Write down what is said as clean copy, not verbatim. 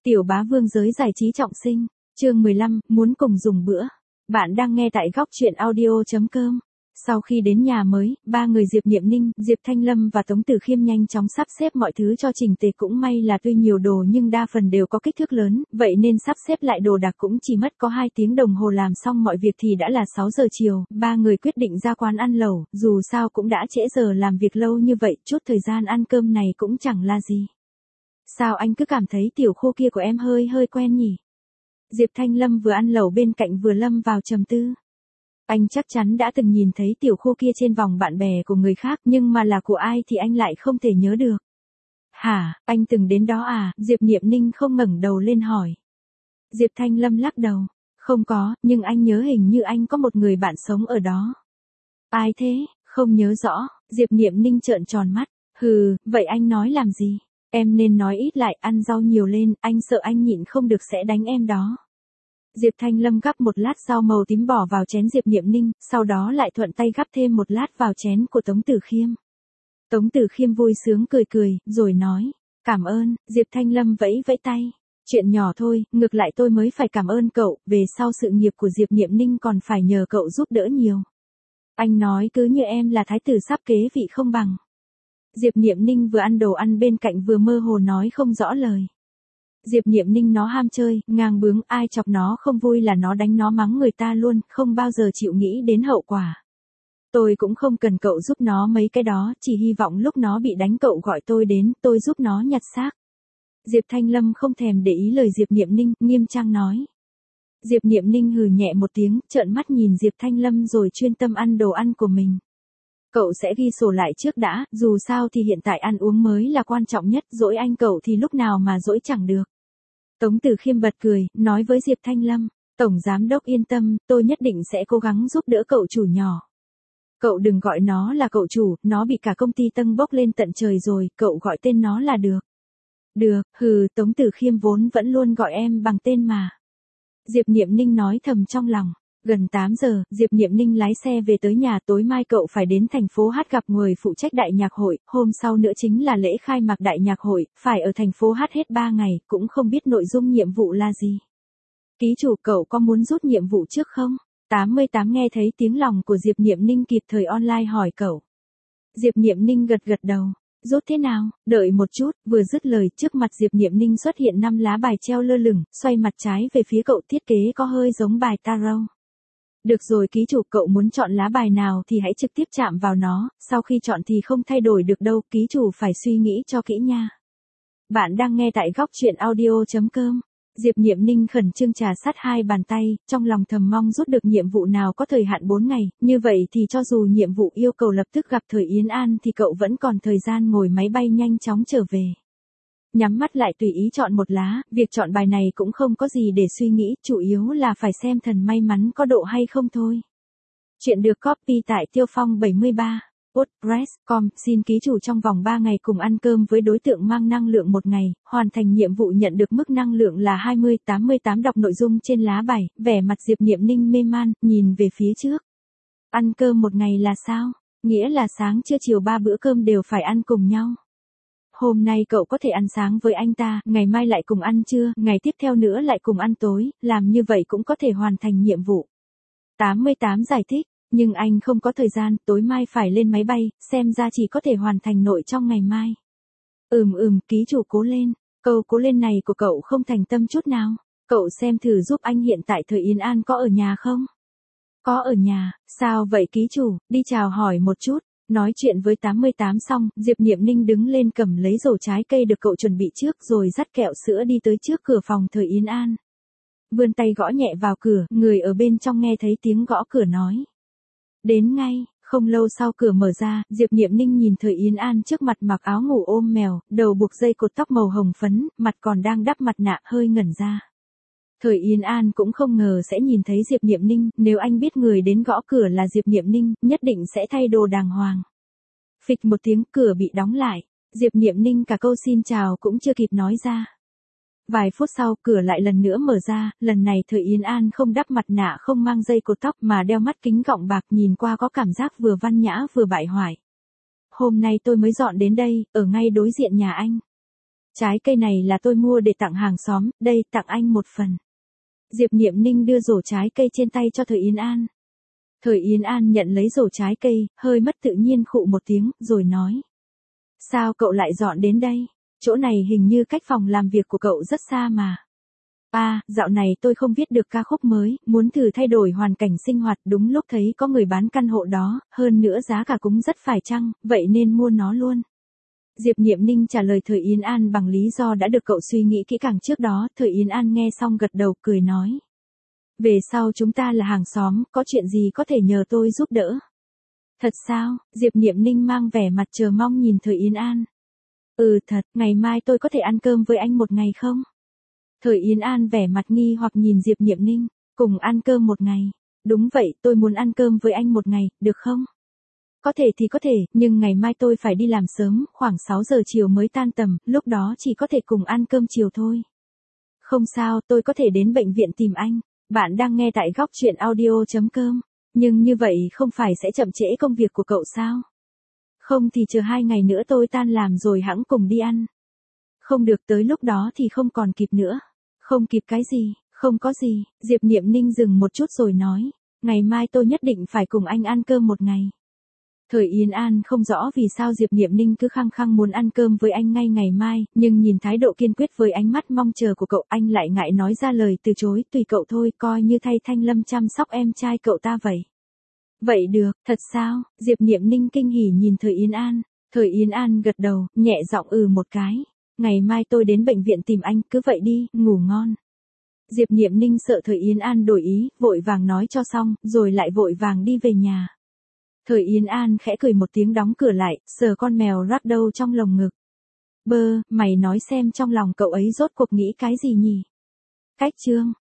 Tiểu bá vương giới giải trí trọng sinh, chương 15, muốn cùng dùng bữa. Bạn đang nghe tại góc truyện audio.com. Sau khi đến nhà mới, ba người Diệp Niệm Ninh, Diệp Thanh Lâm và Tống Tử Khiêm nhanh chóng sắp xếp mọi thứ cho chỉnh tề, cũng may là tuy nhiều đồ nhưng đa phần đều có kích thước lớn, vậy nên sắp xếp lại đồ đạc cũng chỉ mất có 2 tiếng đồng hồ, làm xong mọi việc thì đã là 6 giờ chiều, ba người quyết định ra quán ăn lẩu, dù sao cũng đã trễ giờ làm việc lâu như vậy, chút thời gian ăn cơm này cũng chẳng là gì. Sao anh cứ cảm thấy tiểu khô kia của em hơi quen nhỉ? Diệp Thanh Lâm vừa ăn lẩu bên cạnh vừa lâm vào trầm tư. Anh chắc chắn đã từng nhìn thấy tiểu khô kia trên vòng bạn bè của người khác, nhưng mà là của ai thì anh lại không thể nhớ được. Hả, anh từng đến đó à? Diệp Niệm Ninh không ngẩng đầu lên hỏi. Diệp Thanh Lâm lắc đầu. Không có, nhưng anh nhớ hình như anh có một người bạn sống ở đó. Ai thế? Không nhớ rõ. Diệp Niệm Ninh trợn tròn mắt. Hừ, vậy anh nói làm gì? Em nên nói ít lại, ăn rau nhiều lên, anh sợ anh nhịn không được sẽ đánh em đó. Diệp Thanh Lâm gắp một lát rau màu tím bỏ vào chén Diệp Niệm Ninh, sau đó lại thuận tay gắp thêm một lát vào chén của Tống Tử Khiêm. Tống Tử Khiêm vui sướng cười, rồi nói, cảm ơn. Diệp Thanh Lâm vẫy vẫy tay. Chuyện nhỏ thôi, ngược lại tôi mới phải cảm ơn cậu, về sau sự nghiệp của Diệp Niệm Ninh còn phải nhờ cậu giúp đỡ nhiều. Anh nói cứ như em là thái tử sắp kế vị không bằng. Diệp Niệm Ninh vừa ăn đồ ăn bên cạnh vừa mơ hồ nói không rõ lời. Diệp Niệm Ninh nó ham chơi, ngang bướng, ai chọc nó không vui là nó đánh nó mắng người ta luôn, không bao giờ chịu nghĩ đến hậu quả. Tôi cũng không cần cậu giúp nó mấy cái đó, chỉ hy vọng lúc nó bị đánh cậu gọi tôi đến, tôi giúp nó nhặt xác. Diệp Thanh Lâm không thèm để ý lời Diệp Niệm Ninh, nghiêm trang nói. Diệp Niệm Ninh hừ nhẹ một tiếng, trợn mắt nhìn Diệp Thanh Lâm rồi chuyên tâm ăn đồ ăn của mình. Cậu sẽ ghi sổ lại trước đã, dù sao thì hiện tại ăn uống mới là quan trọng nhất, dỗi anh cậu thì lúc nào mà dỗi chẳng được. Tống Tử Khiêm bật cười, nói với Diệp Thanh Lâm, Tổng Giám Đốc yên tâm, tôi nhất định sẽ cố gắng giúp đỡ cậu chủ nhỏ. Cậu đừng gọi nó là cậu chủ, nó bị cả công ty tâng bốc lên tận trời rồi, cậu gọi tên nó là được. Được, hừ, Tống Tử Khiêm vốn vẫn luôn gọi em bằng tên mà. Diệp Niệm Ninh nói thầm trong lòng. Gần 8 giờ, Diệp Niệm Ninh lái xe về tới nhà, tối mai cậu phải đến thành phố Hát gặp người phụ trách đại nhạc hội, hôm sau nữa chính là lễ khai mạc đại nhạc hội, phải ở thành phố Hát hết 3 ngày, cũng không biết nội dung nhiệm vụ là gì. Ký chủ, cậu có muốn rút nhiệm vụ trước không? 88 nghe thấy tiếng lòng của Diệp Niệm Ninh kịp thời online hỏi cậu. Diệp Niệm Ninh gật đầu. Rút thế nào? Đợi một chút, vừa dứt lời, trước mặt Diệp Niệm Ninh xuất hiện 5 lá bài treo lơ lửng, xoay mặt trái về phía cậu, thiết kế có hơi giống bài tarot. Được rồi ký chủ, cậu muốn chọn lá bài nào thì hãy trực tiếp chạm vào nó, sau khi chọn thì không thay đổi được đâu, ký chủ phải suy nghĩ cho kỹ nha. Bạn đang nghe tại góc truyện audio.com. Diệp Niệm Ninh khẩn trương trà sát 2 bàn tay, trong lòng thầm mong rút được nhiệm vụ nào có thời hạn 4 ngày, như vậy thì cho dù nhiệm vụ yêu cầu lập tức gặp Thời Yến An thì cậu vẫn còn thời gian ngồi máy bay nhanh chóng trở về. Nhắm mắt lại tùy ý chọn một lá, việc chọn bài này cũng không có gì để suy nghĩ, chủ yếu là phải xem thần may mắn có độ hay không thôi. Chuyện được copy tại Tiêu Phong 73, WordPress.com, xin ký chủ trong vòng 3 ngày cùng ăn cơm với đối tượng mang năng lượng 1 ngày, hoàn thành nhiệm vụ nhận được mức năng lượng là 20-88. Đọc nội dung trên lá bài, vẻ mặt Diệp Niệm Ninh mê man, nhìn về phía trước. Ăn cơm 1 ngày là sao? Nghĩa là sáng trưa chiều 3 bữa cơm đều phải ăn cùng nhau. Hôm nay cậu có thể ăn sáng với anh ta, ngày mai lại cùng ăn trưa, ngày tiếp theo nữa lại cùng ăn tối, làm như vậy cũng có thể hoàn thành nhiệm vụ. 88 giải thích, nhưng anh không có thời gian, tối mai phải lên máy bay, xem ra chỉ có thể hoàn thành nội trong ngày mai. Ký chủ cố lên, câu cố lên này của cậu không thành tâm chút nào. Cậu xem thử giúp anh hiện tại Thời Yến An có ở nhà không? Có ở nhà, sao vậy ký chủ, đi chào hỏi một chút. Nói chuyện với 88 xong, Diệp Niệm Ninh đứng lên cầm lấy rổ trái cây được cậu chuẩn bị trước rồi dắt kẹo sữa đi tới trước cửa phòng Thời Yến An. Vươn tay gõ nhẹ vào cửa, người ở bên trong nghe thấy tiếng gõ cửa nói. Đến ngay, không lâu sau cửa mở ra, Diệp Niệm Ninh nhìn Thời Yến An trước mặt mặc áo ngủ ôm mèo, đầu buộc dây cột tóc màu hồng phấn, mặt còn đang đắp mặt nạ, hơi ngẩn ra. Thời Yến An cũng không ngờ sẽ nhìn thấy Diệp Niệm Ninh, nếu anh biết người đến gõ cửa là Diệp Niệm Ninh, nhất định sẽ thay đồ đàng hoàng. Phịch một tiếng, cửa bị đóng lại, Diệp Niệm Ninh cả câu xin chào cũng chưa kịp nói ra. Vài phút sau, cửa lại lần nữa mở ra, lần này Thời Yến An không đắp mặt nạ, không mang dây cột tóc mà đeo mắt kính gọng bạc, nhìn qua có cảm giác vừa văn nhã vừa bại hoại. Hôm nay tôi mới dọn đến đây, ở ngay đối diện nhà anh. Trái cây này là tôi mua để tặng hàng xóm, đây tặng anh một phần. Diệp Niệm Ninh đưa rổ trái cây trên tay cho Thời Yến An. Thời Yến An nhận lấy rổ trái cây, hơi mất tự nhiên khụ một tiếng, rồi nói. Sao cậu lại dọn đến đây? Chỗ này hình như cách phòng làm việc của cậu rất xa mà. Dạo này tôi không viết được ca khúc mới, muốn thử thay đổi hoàn cảnh sinh hoạt, đúng lúc thấy có người bán căn hộ đó, hơn nữa giá cả cũng rất phải chăng, vậy nên mua nó luôn. Diệp Niệm Ninh trả lời Thời Yến An bằng lý do đã được cậu suy nghĩ kỹ càng trước đó, Thời Yến An nghe xong gật đầu cười nói. Về sau chúng ta là hàng xóm, có chuyện gì có thể nhờ tôi giúp đỡ. Thật sao? Diệp Niệm Ninh mang vẻ mặt chờ mong nhìn Thời Yến An. Thật, ngày mai tôi có thể ăn cơm với anh một ngày không? Thời Yến An vẻ mặt nghi hoặc nhìn Diệp Niệm Ninh, cùng ăn cơm một ngày. Đúng vậy, tôi muốn ăn cơm với anh một ngày, được không? Có thể thì có thể, nhưng ngày mai tôi phải đi làm sớm, khoảng 6 giờ chiều mới tan tầm, lúc đó chỉ có thể cùng ăn cơm chiều thôi. Không sao, tôi có thể đến bệnh viện tìm anh. Bạn đang nghe tại góc truyện audio.com. Nhưng như vậy không phải sẽ chậm trễ công việc của cậu sao? Không thì chờ 2 ngày nữa tôi tan làm rồi hẵng cùng đi ăn. Không được, tới lúc đó thì không còn kịp nữa. Không kịp cái gì, không có gì, Diệp Niệm Ninh dừng một chút rồi nói. Ngày mai tôi nhất định phải cùng anh ăn cơm một ngày. Thời Yến An không rõ vì sao Diệp Niệm Ninh cứ khăng khăng muốn ăn cơm với anh ngay ngày mai, nhưng nhìn thái độ kiên quyết với ánh mắt mong chờ của cậu, anh lại ngại nói ra lời từ chối, tùy cậu thôi, coi như thay Thanh Lâm chăm sóc em trai cậu ta vậy. Vậy được, thật sao? Diệp Niệm Ninh kinh hỉ nhìn Thời Yến An. Thời Yến An gật đầu, nhẹ giọng một cái. Ngày mai tôi đến bệnh viện tìm anh, cứ vậy đi, ngủ ngon. Diệp Niệm Ninh sợ Thời Yến An đổi ý, vội vàng nói cho xong, rồi lại vội vàng đi về nhà. Thời Yến An khẽ cười một tiếng đóng cửa lại, sờ con mèo Ragdoll trong lồng ngực. Mày nói xem trong lòng cậu ấy rốt cuộc nghĩ cái gì nhỉ? Cách chương.